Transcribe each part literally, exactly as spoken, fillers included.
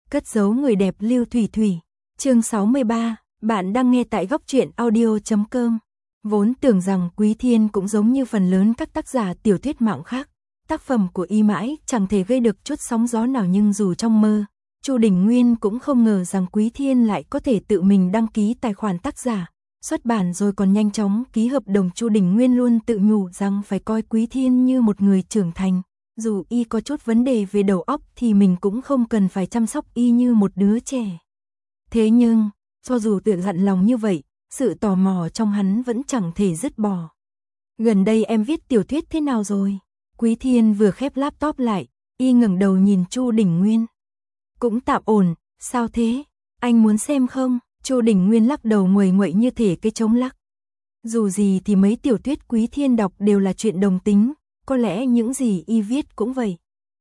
Cất giấu người đẹp Lưu Thủy Thủy. Chương sáu mươi ba, bạn đang nghe tại góc truyện audio chấm com. Vốn tưởng rằng Quý Thiên cũng giống như phần lớn các tác giả tiểu thuyết mạo khác, tác phẩm của y mãi chẳng thể gây được chút sóng gió nào, nhưng dù trong mơ, Chu Đình Nguyên cũng không ngờ rằng Quý Thiên lại có thể tự mình đăng ký tài khoản tác giả, xuất bản rồi còn nhanh chóng ký hợp đồng. Chu Đình Nguyên luôn tự nhủ rằng phải coi Quý Thiên như một người trưởng thành, dù y có chút vấn đề về đầu óc thì mình cũng không cần phải chăm sóc y như một đứa trẻ. Thế nhưng, cho dù tự dặn lòng như vậy, sự tò mò trong hắn vẫn chẳng thể dứt bỏ. Gần đây em viết tiểu thuyết thế nào rồi? Quý Thiên vừa khép laptop lại, y ngẩng đầu nhìn Chu Đình Nguyên. Cũng tạm ổn, sao thế? Anh muốn xem không? Chu Đình Nguyên lắc đầu nguầy nguậy như thể cái trống lắc. Dù gì thì mấy tiểu thuyết Quý Thiên đọc đều là chuyện đồng tính, có lẽ những gì y viết cũng vậy.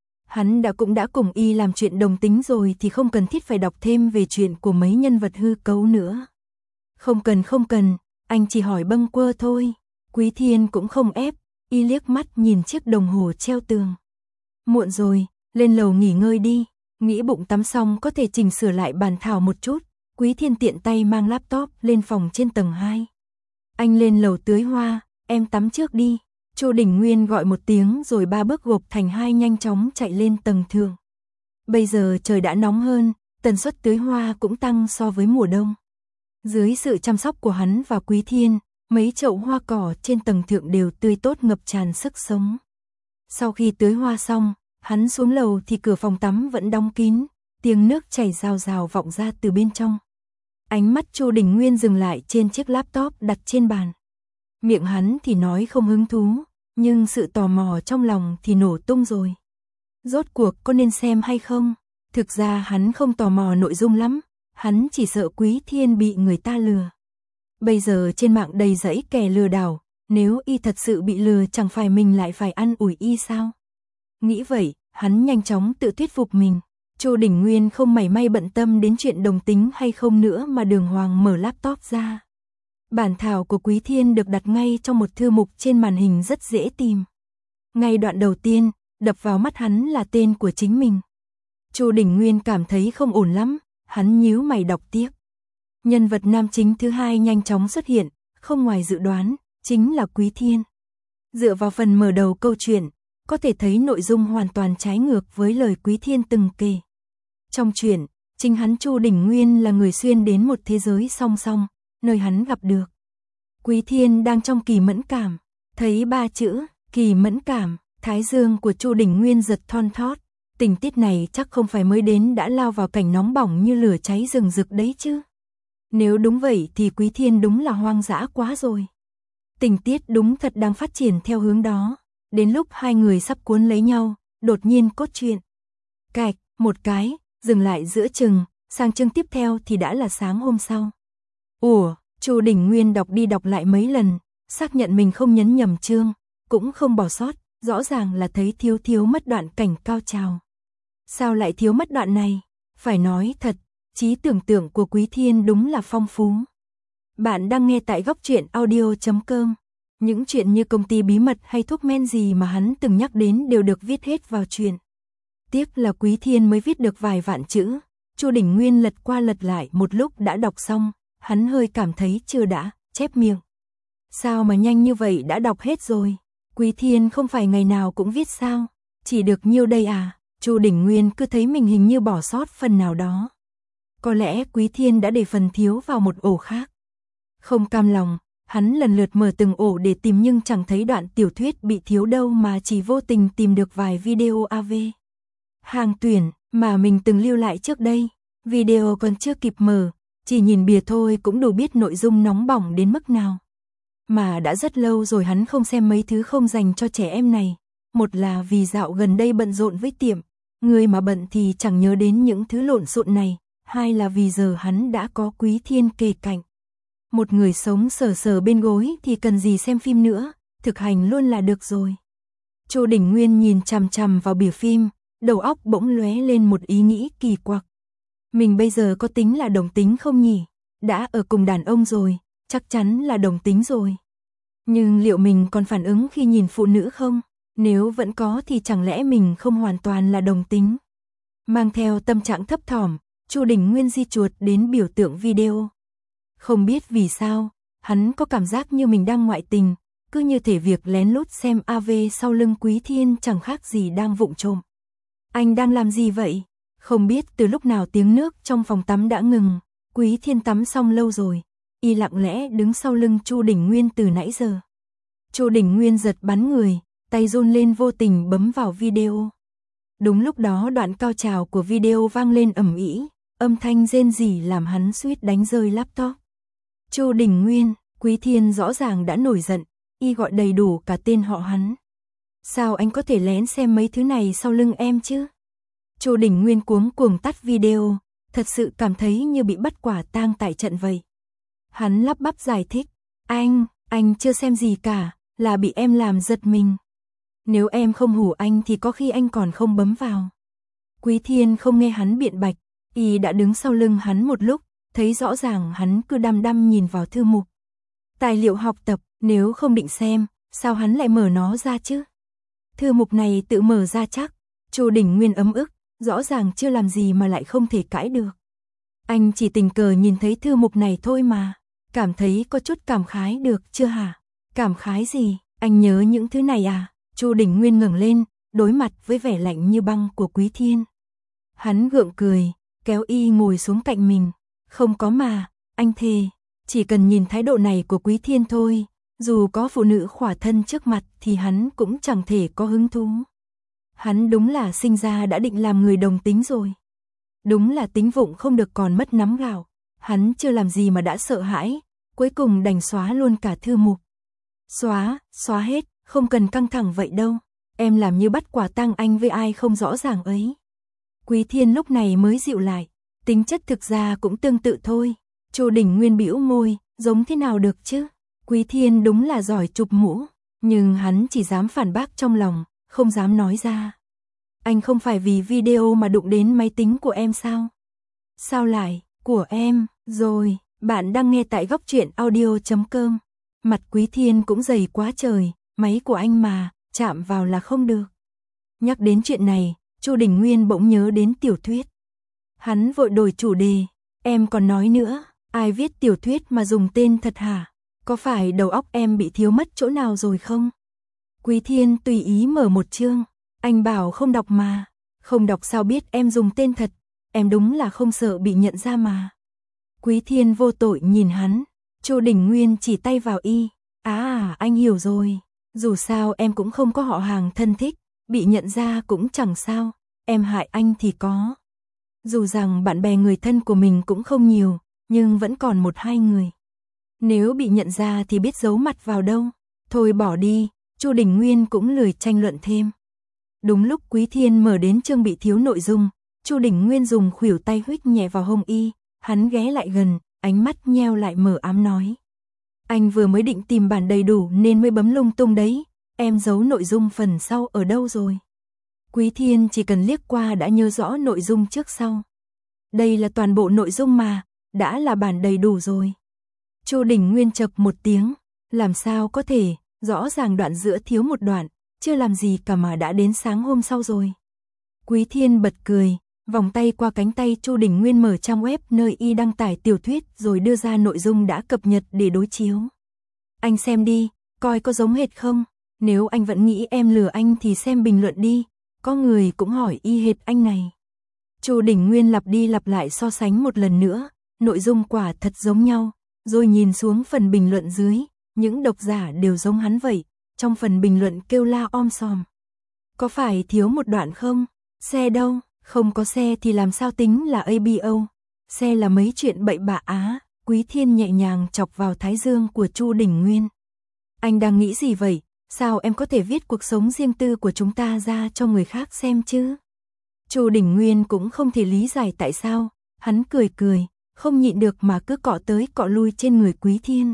Hắn đã cũng đã cùng y làm chuyện đồng tính rồi thì không cần thiết phải đọc thêm về chuyện của mấy nhân vật hư cấu nữa. Không cần không cần, anh chỉ hỏi bâng quơ thôi. Quý Thiên cũng không ép, y liếc mắt nhìn chiếc đồng hồ treo tường. Muộn rồi, lên lầu nghỉ ngơi đi, nghĩ bụng tắm xong có thể chỉnh sửa lại bàn thảo một chút. Quý Thiên tiện tay mang laptop lên phòng trên tầng hai. Anh lên lầu tưới hoa, em tắm trước đi. Chu Đình Nguyên gọi một tiếng rồi ba bước gộp thành hai nhanh chóng chạy lên tầng thượng. Bây giờ trời đã nóng hơn, tần suất tưới hoa cũng tăng so với mùa đông. Dưới sự chăm sóc của hắn và Quý Thiên, mấy chậu hoa cỏ trên tầng thượng đều tươi tốt ngập tràn sức sống. Sau khi tưới hoa xong, hắn xuống lầu thì cửa phòng tắm vẫn đóng kín, tiếng nước chảy rào rào vọng ra từ bên trong. Ánh mắt Chu Đình Nguyên dừng lại trên chiếc laptop đặt trên bàn. Miệng hắn thì nói không hứng thú, nhưng sự tò mò trong lòng thì nổ tung rồi. Rốt cuộc có nên xem hay không? Thực ra hắn không tò mò nội dung lắm, hắn chỉ sợ Quý Thiên bị người ta lừa. Bây giờ trên mạng đầy rẫy kẻ lừa đảo, nếu y thật sự bị lừa chẳng phải mình lại phải ăn ủi y sao? Nghĩ vậy, hắn nhanh chóng tự thuyết phục mình. Chu Đình Nguyên không mảy may bận tâm đến chuyện đồng tính hay không nữa mà đường hoàng mở laptop ra. Bản thảo của Quý Thiên được đặt ngay trong một thư mục trên màn hình rất dễ tìm. Ngay đoạn đầu tiên, đập vào mắt hắn là tên của chính mình. Chu Đình Nguyên cảm thấy không ổn lắm, hắn nhíu mày đọc tiếp. Nhân vật nam chính thứ hai nhanh chóng xuất hiện, không ngoài dự đoán, chính là Quý Thiên. Dựa vào phần mở đầu câu chuyện, có thể thấy nội dung hoàn toàn trái ngược với lời Quý Thiên từng kể. Trong truyện, chính hắn Chu Đình Nguyên là người xuyên đến một thế giới song song, nơi hắn gặp được Quý Thiên đang trong kỳ mẫn cảm. Thấy ba chữ kỳ mẫn cảm, thái dương của Chu Đình Nguyên giật thon thót. Tình tiết này chắc không phải mới đến đã lao vào cảnh nóng bỏng như lửa cháy rừng rực đấy chứ. Nếu đúng vậy thì Quý Thiên đúng là hoang dã quá rồi. Tình tiết đúng thật đang phát triển theo hướng đó. Đến lúc hai người sắp cuốn lấy nhau, đột nhiên cốt truyện cạch một cái, dừng lại giữa chừng, sang chương tiếp theo thì đã là sáng hôm sau. Ủa, Chu Đình Nguyên đọc đi đọc lại mấy lần, xác nhận mình không nhấn nhầm chương, cũng không bỏ sót, rõ ràng là thấy thiếu thiếu mất đoạn cảnh cao trào. Sao lại thiếu mất đoạn này? Phải nói thật, trí tưởng tượng của Quý Thiên đúng là phong phú. Bạn đang nghe tại góc truyện audio chấm com. Những chuyện như công ty bí mật hay thuốc men gì mà hắn từng nhắc đến đều được viết hết vào truyện. Tiếc là Quý Thiên mới viết được vài vạn chữ. Chu Đình Nguyên lật qua lật lại một lúc đã đọc xong, hắn hơi cảm thấy chưa đã, chép miệng. Sao mà nhanh như vậy đã đọc hết rồi? Quý Thiên không phải ngày nào cũng viết sao? Chỉ được nhiêu đây à? Chu Đình Nguyên cứ thấy mình hình như bỏ sót phần nào đó. Có lẽ Quý Thiên đã để phần thiếu vào một ổ khác. Không cam lòng, hắn lần lượt mở từng ổ để tìm nhưng chẳng thấy đoạn tiểu thuyết bị thiếu đâu mà chỉ vô tình tìm được vài video a vê. Hàng tuyển mà mình từng lưu lại trước đây, video còn chưa kịp mở, chỉ nhìn bìa thôi cũng đủ biết nội dung nóng bỏng đến mức nào. Mà đã rất lâu rồi hắn không xem mấy thứ không dành cho trẻ em này. Một là vì dạo gần đây bận rộn với tiệm, người mà bận thì chẳng nhớ đến những thứ lộn xộn này. Hai là vì giờ hắn đã có Quý Thiên kề cạnh. Một người sống sờ sờ bên gối thì cần gì xem phim nữa, thực hành luôn là được rồi. Chu Đình Nguyên nhìn chằm chằm vào bìa phim, đầu óc bỗng lóe lên một ý nghĩ kỳ quặc. Mình bây giờ có tính là đồng tính không nhỉ? Đã ở cùng đàn ông rồi, chắc chắn là đồng tính rồi. Nhưng liệu mình còn phản ứng khi nhìn phụ nữ không? Nếu vẫn có thì chẳng lẽ mình không hoàn toàn là đồng tính? Mang theo tâm trạng thấp thỏm, Chu Đình Nguyên di chuột đến biểu tượng video. Không biết vì sao, hắn có cảm giác như mình đang ngoại tình, cứ như thể việc lén lút xem a vê sau lưng Quý Thiên chẳng khác gì đang vụng trộm. Anh đang làm gì vậy? Không biết từ lúc nào tiếng nước trong phòng tắm đã ngừng, Quý Thiên tắm xong lâu rồi, y lặng lẽ đứng sau lưng Chu Đình Nguyên từ nãy giờ. Chu Đình Nguyên giật bắn người, tay run lên vô tình bấm vào video. Đúng lúc đó đoạn cao trào của video vang lên ầm ĩ, âm thanh rên rỉ làm hắn suýt đánh rơi laptop. Chu Đình Nguyên, Quý Thiên rõ ràng đã nổi giận, y gọi đầy đủ cả tên họ hắn. Sao anh có thể lén xem mấy thứ này sau lưng em chứ? Chu Đình Nguyên cuống cuồng tắt video, thật sự cảm thấy như bị bắt quả tang tại trận vậy. Hắn lắp bắp giải thích, anh, anh chưa xem gì cả, là bị em làm giật mình. Nếu em không hù anh thì có khi anh còn không bấm vào. Quý Thiên không nghe hắn biện bạch, y đã đứng sau lưng hắn một lúc, thấy rõ ràng hắn cứ đăm đăm nhìn vào thư mục. Tài liệu học tập, nếu không định xem, sao hắn lại mở nó ra chứ? Thư mục này tự mở ra chắc. Chu Đình Nguyên ấm ức, rõ ràng chưa làm gì mà lại không thể cãi được. Anh chỉ tình cờ nhìn thấy thư mục này thôi mà, cảm thấy có chút cảm khái được chưa hả? Cảm khái gì? Anh nhớ những thứ này à? Chu Đình Nguyên ngẩng lên, đối mặt với vẻ lạnh như băng của Quý Thiên. Hắn gượng cười, kéo y ngồi xuống cạnh mình. Không có mà, anh thề, chỉ cần nhìn thái độ này của Quý Thiên thôi, dù có phụ nữ khỏa thân trước mặt thì hắn cũng chẳng thể có hứng thú. Hắn đúng là sinh ra đã định làm người đồng tính rồi. Đúng là tính vụng không được còn mất nắm gạo. Hắn chưa làm gì mà đã sợ hãi, cuối cùng đành xóa luôn cả thư mục. Xóa, xóa hết, không cần căng thẳng vậy đâu. Em làm như bắt quả tang anh với ai không rõ ràng ấy. Quý Thiên lúc này mới dịu lại, tính chất thực ra cũng tương tự thôi. Chu Đình Nguyên bĩu môi, giống thế nào được chứ? Quý Thiên đúng là giỏi chụp mũ, nhưng hắn chỉ dám phản bác trong lòng, không dám nói ra. Anh không phải vì video mà đụng đến máy tính của em sao? Sao lại, của em, rồi, bạn đang nghe tại góc truyện audio chấm com. Mặt Quý Thiên cũng dày quá trời, máy của anh mà, chạm vào là không được. Nhắc đến chuyện này, Chu Đình Nguyên bỗng nhớ đến tiểu thuyết. Hắn vội đổi chủ đề, em còn nói nữa, ai viết tiểu thuyết mà dùng tên thật hả? Có phải đầu óc em bị thiếu mất chỗ nào rồi không? Quý Thiên tùy ý mở một chương, anh bảo không đọc mà, không đọc sao biết em dùng tên thật, em đúng là không sợ bị nhận ra mà. Quý Thiên vô tội nhìn hắn, Chu Đình Nguyên chỉ tay vào y, à anh hiểu rồi, dù sao em cũng không có họ hàng thân thích, bị nhận ra cũng chẳng sao, em hại anh thì có. Dù rằng bạn bè người thân của mình cũng không nhiều, nhưng vẫn còn một hai người. Nếu bị nhận ra thì biết giấu mặt vào đâu, thôi bỏ đi, Chu Đình Nguyên cũng lười tranh luận thêm. Đúng lúc Quý Thiên mở đến chương bị thiếu nội dung, Chu Đình Nguyên dùng khuỷu tay huých nhẹ vào hông y, hắn ghé lại gần, ánh mắt nheo lại mờ ám nói. Anh vừa mới định tìm bản đầy đủ nên mới bấm lung tung đấy, em giấu nội dung phần sau ở đâu rồi? Quý Thiên chỉ cần liếc qua đã nhớ rõ nội dung trước sau. Đây là toàn bộ nội dung mà, đã là bản đầy đủ rồi. Chu Đình Nguyên chập một tiếng, làm sao có thể, rõ ràng đoạn giữa thiếu một đoạn, chưa làm gì cả mà đã đến sáng hôm sau rồi. Quý Thiên bật cười, vòng tay qua cánh tay Chu Đình Nguyên mở trang web nơi y đăng tải tiểu thuyết rồi đưa ra nội dung đã cập nhật để đối chiếu. Anh xem đi, coi có giống hệt không, nếu anh vẫn nghĩ em lừa anh thì xem bình luận đi, có người cũng hỏi y hệt anh này. Chu Đình Nguyên lặp đi lặp lại so sánh một lần nữa, nội dung quả thật giống nhau, rồi nhìn xuống phần bình luận dưới, những độc giả đều giống hắn vậy, trong phần bình luận kêu la om sòm. Có phải thiếu một đoạn không? Xe đâu? Không có xe thì làm sao tính là a bê o? Xe là mấy chuyện bậy bạ á. Quý Thiên nhẹ nhàng chọc vào thái dương của Chu Đình Nguyên. Anh đang nghĩ gì vậy? Sao em có thể viết cuộc sống riêng tư của chúng ta ra cho người khác xem chứ? Chu Đình Nguyên cũng không thể lý giải tại sao, hắn cười cười, không nhịn được mà cứ cọ tới cọ lui trên người Quý Thiên.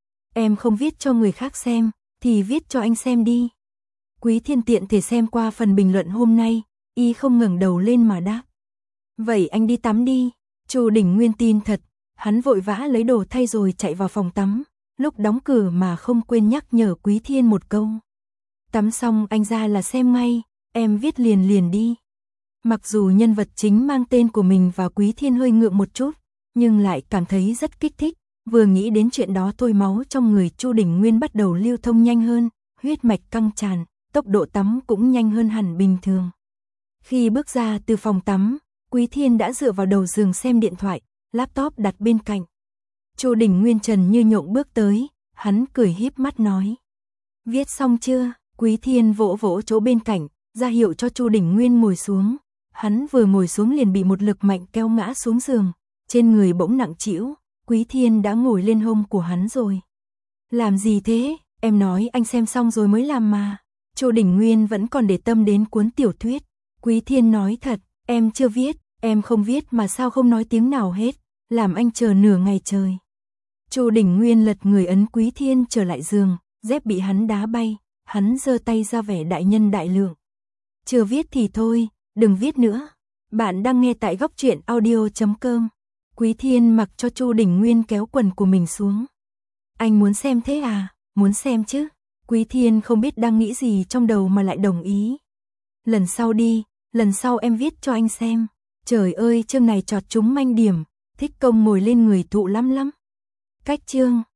Em không viết cho người khác xem, thì viết cho anh xem đi. Quý Thiên tiện thể xem qua phần bình luận hôm nay, y không ngẩng đầu lên mà đáp. Vậy anh đi tắm đi. Chu Đình Nguyên tin thật, hắn vội vã lấy đồ thay rồi chạy vào phòng tắm, lúc đóng cửa mà không quên nhắc nhở Quý Thiên một câu. Tắm xong anh ra là xem ngay, em viết liền liền đi. Mặc dù nhân vật chính mang tên của mình và Quý Thiên hơi ngượng một chút, nhưng lại cảm thấy rất kích thích, vừa nghĩ đến chuyện đó thôi máu trong người Chu Đình Nguyên bắt đầu lưu thông nhanh hơn, huyết mạch căng tràn, tốc độ tắm cũng nhanh hơn hẳn bình thường. Khi bước ra từ phòng tắm, Quý Thiên đã dựa vào đầu giường xem điện thoại, laptop đặt bên cạnh. Chu Đình Nguyên trần như nhộng bước tới, hắn cười híp mắt nói. Viết xong chưa? Quý Thiên vỗ vỗ chỗ bên cạnh, ra hiệu cho Chu Đình Nguyên ngồi xuống. Hắn vừa ngồi xuống liền bị một lực mạnh kéo ngã xuống giường, trên người bỗng nặng trĩu, Quý Thiên đã ngồi lên hông của hắn rồi. Làm gì thế? Em nói anh xem xong rồi mới làm mà. Chu Đình Nguyên vẫn còn để tâm đến cuốn tiểu thuyết. Quý Thiên nói thật, em chưa viết, em không viết mà sao không nói tiếng nào hết, làm anh chờ nửa ngày trời. Chu Đình Nguyên lật người ấn Quý Thiên trở lại giường, dép bị hắn đá bay, hắn giơ tay ra vẻ đại nhân đại lượng. Chưa viết thì thôi, đừng viết nữa. Bạn đang nghe tại góc truyện audio chấm com. Quý Thiên mặc cho Chu Đình Nguyên kéo quần của mình xuống. Anh muốn xem thế à? Muốn xem chứ. Quý Thiên không biết đang nghĩ gì trong đầu mà lại đồng ý. Lần sau đi, lần sau em viết cho anh xem. Trời ơi, chương này chọt trúng manh điểm, thích công ngồi lên người thụ lắm lắm. Cách chương